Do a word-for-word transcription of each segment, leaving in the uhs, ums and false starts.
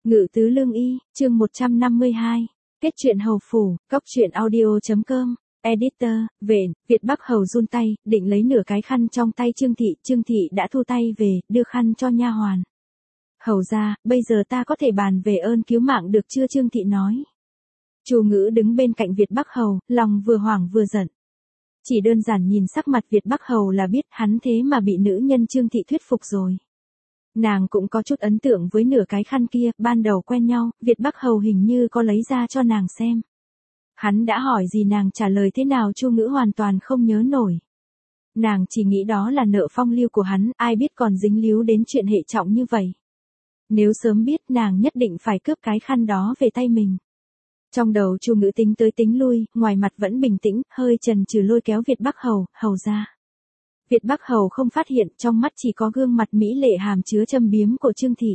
Ngự tứ lương y, chương một trăm năm mươi hai. Kết truyện hầu phủ, cốc truyện audio.com. Editor, Vện, Việt Bắc Hầu run tay, định lấy nửa cái khăn trong tay Trương Thị, Trương Thị đã thu tay về, đưa khăn cho nha hoàn. Hầu ra, bây giờ ta có thể bàn về ơn cứu mạng được chưa? Trương Thị nói. Chu Ngữ đứng bên cạnh Việt Bắc Hầu, lòng vừa hoảng vừa giận. Chỉ đơn giản nhìn sắc mặt Việt Bắc Hầu là biết hắn thế mà bị nữ nhân Trương Thị thuyết phục rồi. Nàng cũng có chút ấn tượng với nửa cái khăn kia, ban đầu quen nhau, Việt Bắc Hầu hình như có lấy ra cho nàng xem. Hắn đã hỏi gì nàng trả lời thế nào Chu Ngữ hoàn toàn không nhớ nổi. Nàng chỉ nghĩ đó là nợ phong lưu của hắn, ai biết còn dính líu đến chuyện hệ trọng như vậy. Nếu sớm biết nàng nhất định phải cướp cái khăn đó về tay mình. Trong đầu Chu Ngữ tính tới tính lui, ngoài mặt vẫn bình tĩnh, hơi chần chừ lôi kéo Việt Bắc Hầu, hầu ra. Việt Bắc Hầu không phát hiện, trong mắt chỉ có gương mặt mỹ lệ hàm chứa châm biếm của Trương Thị.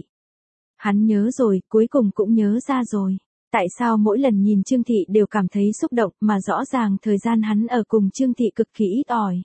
Hắn nhớ rồi, cuối cùng cũng nhớ ra rồi. Tại sao mỗi lần nhìn Trương Thị đều cảm thấy xúc động mà rõ ràng thời gian hắn ở cùng Trương Thị cực kỳ ít ỏi.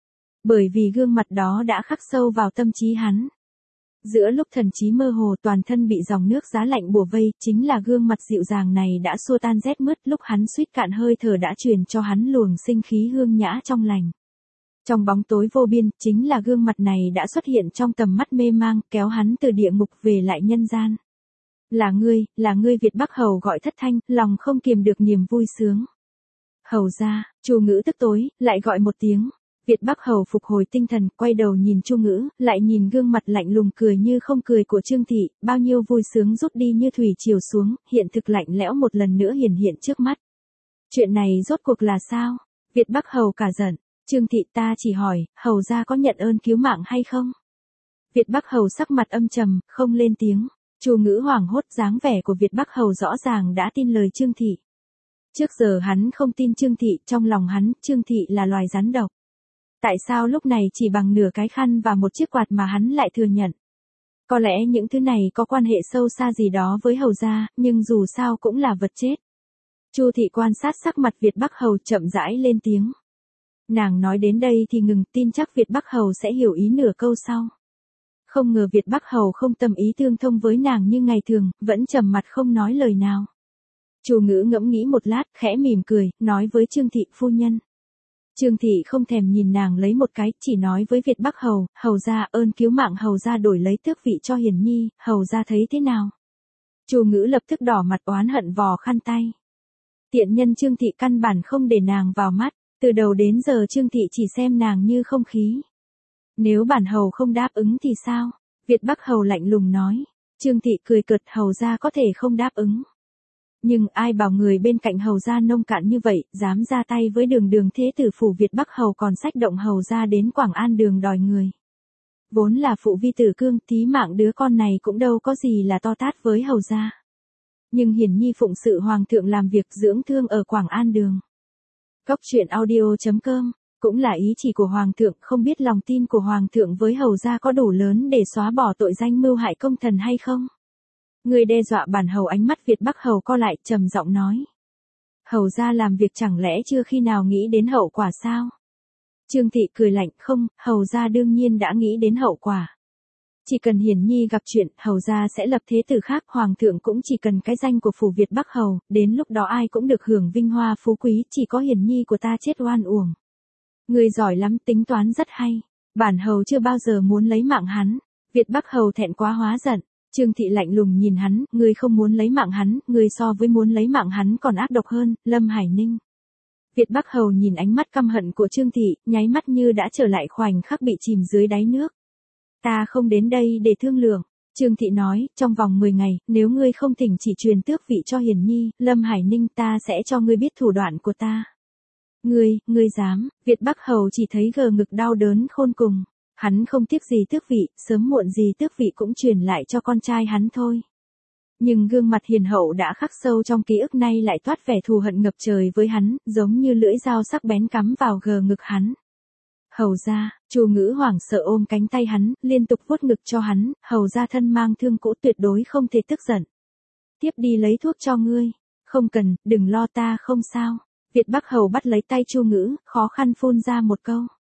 Bởi vì gương mặt đó đã khắc sâu vào tâm trí hắn. Giữa lúc thần trí mơ hồ toàn thân bị dòng nước giá lạnh bủa vây, chính là gương mặt dịu dàng này đã xua tan rét mướt lúc hắn suýt cạn hơi thở đã truyền cho hắn luồng sinh khí hương nhã trong lành. Trong bóng tối vô biên, chính là gương mặt này đã xuất hiện trong tầm mắt mê mang, kéo hắn từ địa ngục về lại nhân gian. Là ngươi, là ngươi Việt Bắc Hầu gọi thất thanh, lòng không kiềm được niềm vui sướng. Hầu ra, Chu Ngữ tức tối, lại gọi một tiếng. Việt Bắc Hầu phục hồi tinh thần, quay đầu nhìn Chu Ngữ, lại nhìn gương mặt lạnh lùng cười như không cười của Trương Thị, bao nhiêu vui sướng rút đi như thủy triều xuống, hiện thực lạnh lẽo một lần nữa hiển hiện trước mắt. Chuyện này rốt cuộc là sao? Việt Bắc Hầu cả giận. Trương Thị, ta chỉ hỏi, hầu ra có nhận ơn cứu mạng hay không? Việt Bắc Hầu sắc mặt âm trầm, không lên tiếng. Chu Ngữ hoảng hốt, dáng vẻ của Việt Bắc Hầu rõ ràng đã tin lời Trương Thị. Trước giờ hắn không tin Trương Thị, trong lòng hắn, Trương Thị là loài rắn độc. Tại sao lúc này chỉ bằng nửa cái khăn và một chiếc quạt mà hắn lại thừa nhận? Có lẽ những thứ này có quan hệ sâu xa gì đó với hầu gia, nhưng dù sao cũng là vật chết. Chu Thị quan sát sắc mặt Việt Bắc Hầu chậm rãi lên tiếng. Nàng nói đến đây thì ngừng, tin chắc Việt Bắc Hầu sẽ hiểu ý nửa câu sau. Không ngờ Việt Bắc Hầu không tâm ý tương thông với nàng như ngày thường, vẫn trầm mặt không nói lời nào. Chu Ngữ ngẫm nghĩ một lát, khẽ mỉm cười, nói với Trương Thị, phu nhân. Trương Thị không thèm nhìn nàng lấy một cái, chỉ nói với Việt Bắc Hầu, hầu ra ơn cứu mạng hầu ra đổi lấy tước vị cho Hiền Nhi, hầu ra thấy thế nào? Chu Ngữ lập tức đỏ mặt oán hận vò khăn tay. Tiện nhân Trương Thị căn bản không để nàng vào mắt. Từ đầu đến giờ Trương Thị chỉ xem nàng như không khí. Nếu bản hầu không đáp ứng thì sao? Việt Bắc Hầu lạnh lùng nói. Trương Thị cười cợt, hầu ra có thể không đáp ứng. Nhưng ai bảo người bên cạnh hầu ra nông cạn như vậy, dám ra tay với đường đường thế tử phủ Việt Bắc Hầu còn xách động hầu ra đến Quảng An đường đòi người. Vốn là phụ vi tử cương, thí mạng đứa con này cũng đâu có gì là to tát với hầu ra. Nhưng Hiển Nhi phụng sự hoàng thượng làm việc dưỡng thương ở Quảng An đường. Cốc truyện audio.com, cũng là ý chỉ của Hoàng thượng, không biết lòng tin của Hoàng thượng với hầu gia có đủ lớn để xóa bỏ tội danh mưu hại công thần hay không? Người đe dọa bản hầu. Ánh mắt Việt Bắc Hầu co lại, trầm giọng nói. Hầu gia làm việc chẳng lẽ chưa khi nào nghĩ đến hậu quả sao? Trương Thị cười lạnh, không, hầu gia đương nhiên đã nghĩ đến hậu quả. Chỉ cần Hiển Nhi gặp chuyện, hầu gia sẽ lập thế tử khác, hoàng thượng cũng chỉ cần cái danh của phủ Việt Bắc Hầu, đến lúc đó ai cũng được hưởng vinh hoa phú quý, chỉ có Hiển Nhi của ta chết oan uổng. Người giỏi lắm, tính toán rất hay. Bản hầu chưa bao giờ muốn lấy mạng hắn. Việt Bắc Hầu thẹn quá hóa giận. Trương Thị lạnh lùng nhìn hắn, ngươi không muốn lấy mạng hắn, ngươi so với muốn lấy mạng hắn còn ác độc hơn, Lâm Hải Ninh. Việt Bắc Hầu nhìn ánh mắt căm hận của Trương Thị, nháy mắt như đã trở lại khoảnh khắc bị chìm dưới đáy nước. Ta không đến đây để thương lượng. Trương Thị nói, trong vòng mười ngày, nếu ngươi không thỉnh chỉ truyền tước vị cho Hiển Nhi, Lâm Hải Ninh, ta sẽ cho ngươi biết thủ đoạn của ta. Ngươi, ngươi dám? Việt Bắc Hầu chỉ thấy gờ ngực đau đớn khôn cùng. Hắn không tiếc gì tước vị, sớm muộn gì tước vị cũng truyền lại cho con trai hắn thôi. Nhưng gương mặt hiền hậu đã khắc sâu trong ký ức nay lại toát vẻ thù hận ngập trời với hắn, giống như lưỡi dao sắc bén cắm vào gờ ngực hắn. Hầu ra, Chu Ngữ hoảng sợ ôm cánh tay hắn, liên tục vuốt ngực cho hắn, hầu ra thân mang thương cũ tuyệt đối không thể tức giận. Tiếp đi lấy thuốc cho ngươi. Không cần, đừng lo, ta không sao. Việt Bắc Hầu bắt lấy tay Chu Ngữ, khó khăn phun ra một câu.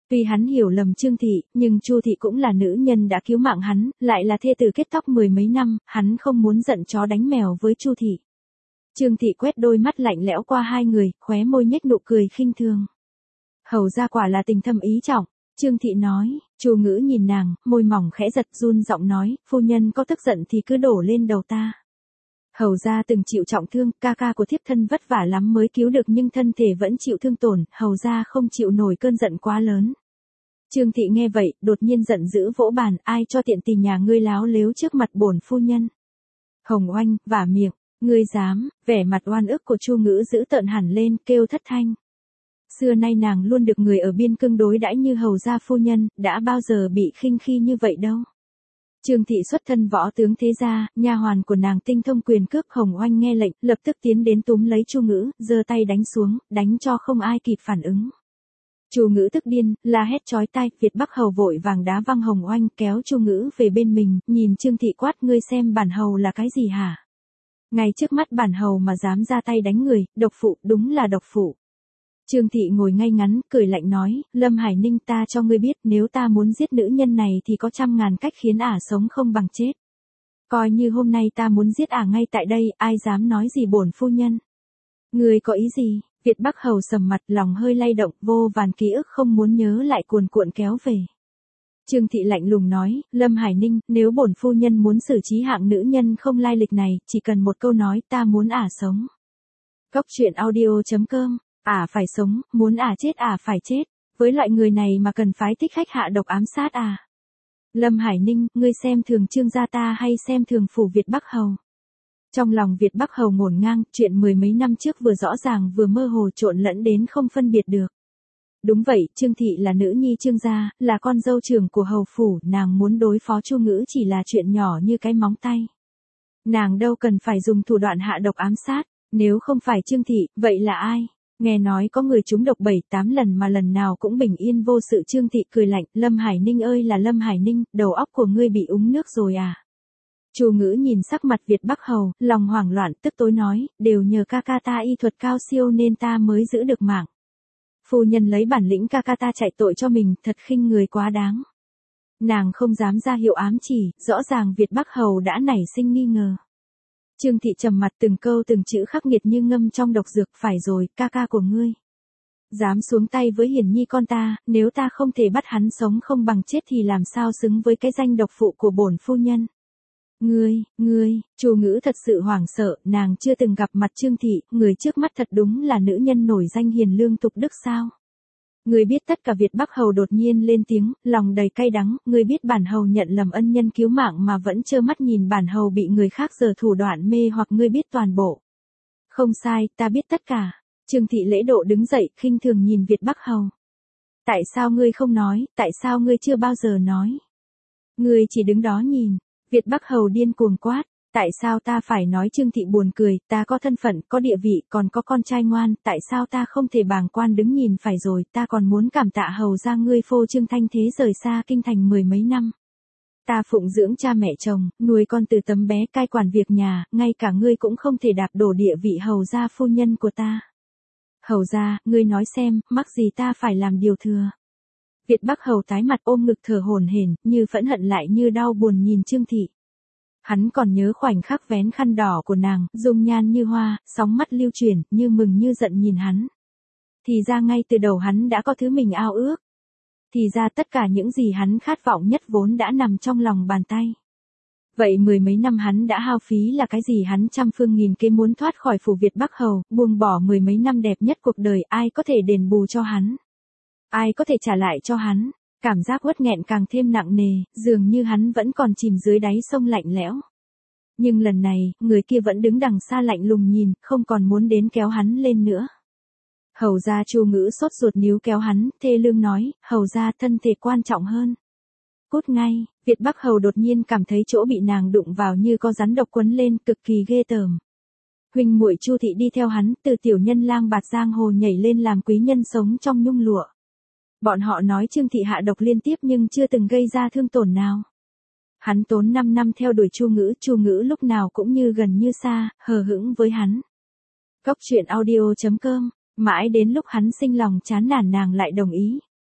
Tuy hắn hiểu lầm Trương Thị, nhưng Chu Thị cũng là nữ nhân đã cứu mạng hắn, lại là thê tử kết tóc mười mấy năm, hắn không muốn giận chó đánh mèo với Chu Thị. Trương Thị quét đôi mắt lạnh lẽo qua hai người, khóe môi nhếch nụ cười khinh thường. Hầu ra quả là tình thâm ý trọng, Trương Thị nói. Chu Ngữ nhìn nàng, môi mỏng khẽ giật run giọng nói, phu nhân có tức giận thì cứ đổ lên đầu ta. Hầu ra từng chịu trọng thương, ca ca của thiếp thân vất vả lắm mới cứu được nhưng thân thể vẫn chịu thương tổn, hầu ra không chịu nổi cơn giận quá lớn. Trương Thị nghe vậy, đột nhiên giận dữ vỗ bàn, ai cho tiện tì nhà ngươi láo lếu trước mặt bổn phu nhân. Hồng Oanh, vả miệng, ngươi dám, vẻ mặt oan ức của Chu Ngữ giữ tợn hẳn lên, kêu thất thanh. Xưa nay nàng luôn được người ở biên cương đối đãi như hầu gia phu nhân, đã bao giờ bị khinh khi như vậy đâu. Trương Thị xuất thân võ tướng thế gia, nha hoàn của nàng tinh thông quyền cước. Hồng Oanh nghe lệnh, lập tức tiến đến túm lấy Chu Ngữ, giơ tay đánh xuống, đánh cho không ai kịp phản ứng. Chu Ngữ tức điên, la hét chói tai, Việt Bắc hầu vội vàng đá văng Hồng Oanh, kéo Chu Ngữ về bên mình, nhìn Trương Thị quát, ngươi xem bản hầu là cái gì hả? Ngay trước mắt bản hầu mà dám ra tay đánh người, độc phụ, đúng là độc phụ. Trương Thị ngồi ngay ngắn, cười lạnh nói, Lâm Hải Ninh, ta cho ngươi biết, nếu ta muốn giết nữ nhân này thì có trăm ngàn cách khiến ả sống không bằng chết. Coi như hôm nay ta muốn giết ả ngay tại đây, ai dám nói gì bổn phu nhân? Ngươi có ý gì? Việt Bắc hầu sầm mặt, lòng hơi lay động, vô vàn ký ức không muốn nhớ lại cuồn cuộn kéo về. Trương Thị lạnh lùng nói, Lâm Hải Ninh, nếu bổn phu nhân muốn xử trí hạng nữ nhân không lai lịch này, chỉ cần một câu nói, ta muốn ả sống. Cốc truyện audio chấm com. Ả phải sống, muốn ả chết ả phải chết, với loại người này mà cần phái thích khách hạ độc ám sát à. Lâm Hải Ninh, ngươi xem thường Trương gia ta hay xem thường phủ Việt Bắc hầu? Trong lòng Việt Bắc hầu ngổn ngang, chuyện mười mấy năm trước vừa rõ ràng vừa mơ hồ trộn lẫn đến không phân biệt được. Đúng vậy, Trương Thị là nữ nhi Trương gia, là con dâu trưởng của hầu phủ, nàng muốn đối phó Chu Ngữ chỉ là chuyện nhỏ như cái móng tay. Nàng đâu cần phải dùng thủ đoạn hạ độc ám sát, nếu không phải Trương Thị, vậy là ai? Nghe nói có người trúng độc bảy tám lần mà lần nào cũng bình yên vô sự. Trương Thị cười lạnh, Lâm Hải Ninh ơi là Lâm Hải Ninh, đầu óc của ngươi bị uống nước rồi à? Chu Ngữ nhìn sắc mặt Việt Bắc hầu, lòng hoảng loạn, tức tối nói, đều nhờ ca ca ta y thuật cao siêu nên ta mới giữ được mạng. Phu nhân lấy bản lĩnh ca ca ta chạy tội cho mình, thật khinh người quá đáng. Nàng không dám ra hiệu ám chỉ, rõ ràng Việt Bắc hầu đã nảy sinh nghi ngờ. Trương Thị trầm mặt, từng câu từng chữ khắc nghiệt như ngâm trong độc dược, phải rồi, ca ca của ngươi. Dám xuống tay với Hiển Nhi con ta, nếu ta không thể bắt hắn sống không bằng chết thì làm sao xứng với cái danh độc phụ của bổn phu nhân. Ngươi, ngươi, Chu Ngữ thật sự hoảng sợ, nàng chưa từng gặp mặt Trương Thị, người trước mắt thật đúng là nữ nhân nổi danh hiền lương tục đức sao. Ngươi biết tất cả. Việt Bắc hầu đột nhiên lên tiếng, lòng đầy cay đắng, ngươi biết bản hầu nhận lầm ân nhân cứu mạng mà vẫn trơ mắt nhìn bản hầu bị người khác giở thủ đoạn mê hoặc, ngươi biết toàn bộ. Không sai, ta biết tất cả. Trương Thị lễ độ đứng dậy, khinh thường nhìn Việt Bắc hầu. Tại sao ngươi không nói, tại sao ngươi chưa bao giờ nói? Ngươi chỉ đứng đó nhìn. Việt Bắc hầu điên cuồng quát, tại sao ta phải nói? Trương Thị buồn cười, ta có thân phận, có địa vị, còn có con trai ngoan, tại sao ta không thể bàng quan đứng nhìn? Phải rồi, ta còn muốn cảm tạ hầu ra ngươi phô trương thanh thế rời xa kinh thành mười mấy năm. Ta phụng dưỡng cha mẹ chồng, nuôi con từ tấm bé, cai quản việc nhà, ngay cả ngươi cũng không thể đạp đổ địa vị hầu gia phu nhân của ta. Hầu gia, ngươi nói xem, mắc gì ta phải làm điều thừa? Việt Bắc hầu tái mặt, ôm ngực thở hổn hển, như phẫn hận lại như đau buồn nhìn Trương Thị. Hắn còn nhớ khoảnh khắc vén khăn đỏ của nàng, dung nhan như hoa, sóng mắt lưu chuyển, như mừng như giận nhìn hắn. Thì ra ngay từ đầu hắn đã có thứ mình ao ước. Thì ra tất cả những gì hắn khát vọng nhất vốn đã nằm trong lòng bàn tay. Vậy mười mấy năm hắn đã hao phí là cái gì? Hắn trăm phương nghìn kế muốn thoát khỏi phủ Việt Bắc hầu, buông bỏ mười mấy năm đẹp nhất cuộc đời, ai có thể đền bù cho hắn? Ai có thể trả lại cho hắn? Cảm giác uất nghẹn càng thêm nặng nề, dường như hắn vẫn còn chìm dưới đáy sông lạnh lẽo. Nhưng lần này, người kia vẫn đứng đằng xa lạnh lùng nhìn, không còn muốn đến kéo hắn lên nữa. Hầu gia Chu Ngữ sốt ruột níu kéo hắn, thê lương nói, hầu gia thân thể quan trọng hơn. Cút ngay. Việt Bắc hầu đột nhiên cảm thấy chỗ bị nàng đụng vào như có rắn độc quấn lên, cực kỳ ghê tởm. Huynh muội Chu Thị đi theo hắn, từ tiểu nhân lang bạt giang hồ nhảy lên làm quý nhân sống trong nhung lụa. Bọn họ nói Trương Thị hạ độc liên tiếp nhưng chưa từng gây ra thương tổn nào. Hắn tốn năm năm theo đuổi Chu Ngữ, Chu Ngữ lúc nào cũng như gần như xa, hờ hững với hắn. Cốc truyện audio chấm com, mãi đến lúc hắn sinh lòng chán nản nàng lại đồng ý.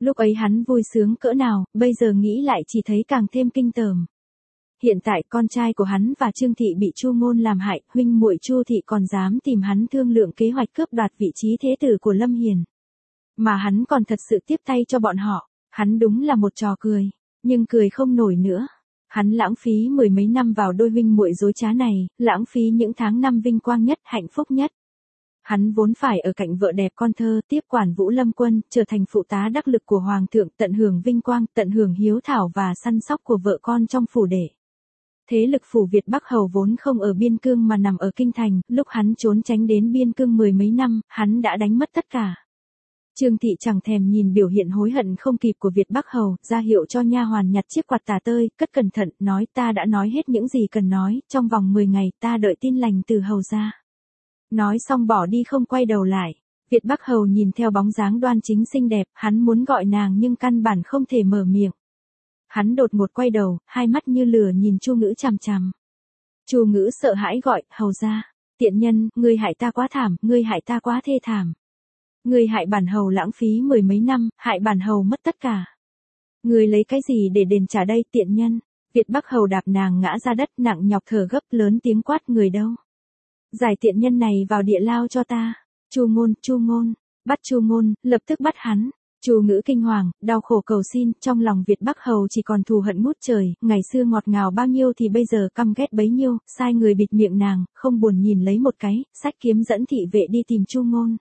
Lúc ấy hắn vui sướng cỡ nào, bây giờ nghĩ lại chỉ thấy càng thêm kinh tởm. Hiện tại con trai của hắn và Trương Thị bị Chu Ngôn làm hại, huynh muội Chu Thị còn dám tìm hắn thương lượng kế hoạch cướp đoạt vị trí thế tử của Lâm Hiền. Mà hắn còn thật sự tiếp tay cho bọn họ, hắn đúng là một trò cười, nhưng cười không nổi nữa. Hắn lãng phí mười mấy năm vào đôi huynh muội dối trá này, lãng phí những tháng năm vinh quang nhất, hạnh phúc nhất. Hắn vốn phải ở cạnh vợ đẹp con thơ, tiếp quản Vũ Lâm quân, trở thành phụ tá đắc lực của hoàng thượng, tận hưởng vinh quang, tận hưởng hiếu thảo và săn sóc của vợ con trong phủ đệ. Thế lực phủ Việt Bắc Hầu vốn không ở biên cương mà nằm ở kinh thành, lúc hắn trốn tránh đến biên cương mười mấy năm, hắn đã đánh mất tất cả. Trương Thị chẳng thèm nhìn biểu hiện hối hận không kịp của Việt Bắc Hầu, ra hiệu cho nha hoàn nhặt chiếc quạt tà tơi, cất cẩn thận, nói ta đã nói hết những gì cần nói, trong vòng mười ngày ta đợi tin lành từ Hầu ra. Nói xong bỏ đi không quay đầu lại. Việt Bắc Hầu nhìn theo bóng dáng đoan chính xinh đẹp, hắn muốn gọi nàng nhưng căn bản không thể mở miệng. Hắn đột ngột quay đầu, hai mắt như lửa nhìn Chu Ngữ chằm chằm. Chu Ngữ sợ hãi gọi, Hầu ra, tiện nhân, ngươi hại ta quá thảm, ngươi hại ta quá thê thảm. Ngươi hại bản hầu lãng phí mười mấy năm, hại bản hầu mất tất cả. Ngươi lấy cái gì để đền trả đây, tiện nhân? Việt Bắc Hầu đạp nàng ngã ra đất, nặng nhọc thở gấp, lớn tiếng quát, người đâu? Giải tiện nhân này vào địa lao cho ta. Chu Ngôn, Chu Ngôn, bắt Chu Ngôn, lập tức bắt hắn. Chu Ngữ kinh hoàng, đau khổ cầu xin, trong lòng Việt Bắc Hầu chỉ còn thù hận ngút trời, ngày xưa ngọt ngào bao nhiêu thì bây giờ căm ghét bấy nhiêu, sai người bịt miệng nàng, không buồn nhìn lấy một cái, xách kiếm dẫn thị vệ đi tìm Chu Ngôn.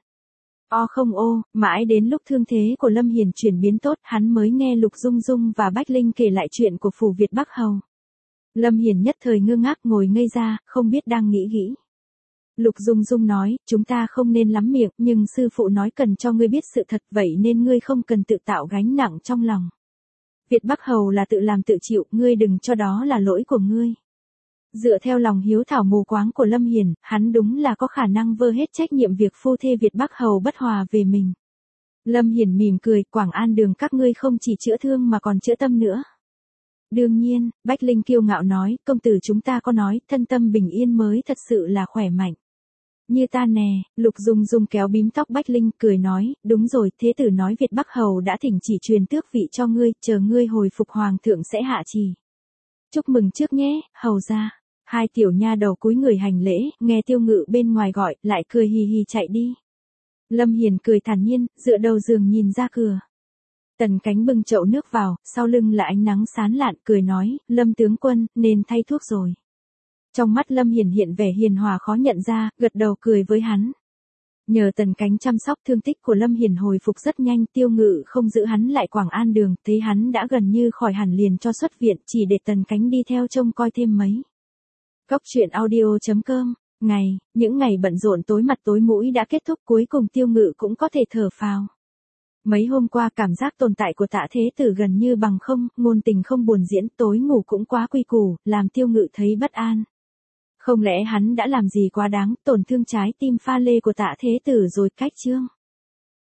O không ô, mãi đến lúc thương thế của Lâm Hiền chuyển biến tốt, hắn mới nghe Lục Dung Dung và Bách Linh kể lại chuyện của phủ Việt Bắc Hầu. Lâm Hiền nhất thời ngơ ngác ngồi ngây ra, không biết đang nghĩ nghĩ. Lục Dung Dung nói, chúng ta không nên lắm miệng, nhưng sư phụ nói cần cho ngươi biết sự thật, vậy nên ngươi không cần tự tạo gánh nặng trong lòng. Việt Bắc Hầu là tự làm tự chịu, ngươi đừng cho đó là lỗi của ngươi. Dựa theo lòng hiếu thảo mù quáng của Lâm Hiền, hắn đúng là có khả năng vơ hết trách nhiệm việc phu thê Việt Bắc Hầu bất hòa về mình. Lâm Hiền mỉm cười, Quảng An đường các ngươi không chỉ chữa thương mà còn chữa tâm nữa. Đương nhiên, Bách Linh kiêu ngạo nói, công tử chúng ta có nói, thân tâm bình yên mới thật sự là khỏe mạnh. Như ta nè, Lục Dung Dung kéo bím tóc Bách Linh, cười nói, đúng rồi, thế tử nói Việt Bắc Hầu đã thỉnh chỉ truyền tước vị cho ngươi, chờ ngươi hồi phục hoàng thượng sẽ hạ trì. Chúc mừng trước nhé, Hầu ra. Hai tiểu nha đầu cúi người hành lễ, nghe Tiêu Ngự bên ngoài gọi, lại cười hì hì chạy đi. Lâm Hiền cười thản nhiên, dựa đầu giường nhìn ra cửa. Tần Cánh bưng chậu nước vào, sau lưng là ánh nắng sán lạn, cười nói, Lâm tướng quân, nên thay thuốc rồi. Trong mắt Lâm Hiền hiện vẻ hiền hòa khó nhận ra, gật đầu cười với hắn. Nhờ Tần Cánh chăm sóc thương tích của Lâm Hiền hồi phục rất nhanh, Tiêu Ngự không giữ hắn lại Quảng An đường, thấy hắn đã gần như khỏi hẳn liền cho xuất viện, chỉ để Tần Cánh đi theo trông coi thêm mấy. Góc truyện audio chấm com, ngày, những ngày bận rộn tối mặt tối mũi đã kết thúc, cuối cùng Tiêu Ngự cũng có thể thở phào. Mấy hôm qua cảm giác tồn tại của Tạ Thế Tử gần như bằng không, ngôn tình không buồn diễn, tối ngủ cũng quá quy củ, làm Tiêu Ngự thấy bất an. Không lẽ hắn đã làm gì quá đáng, tổn thương trái tim pha lê của Tạ Thế Tử rồi cách chương?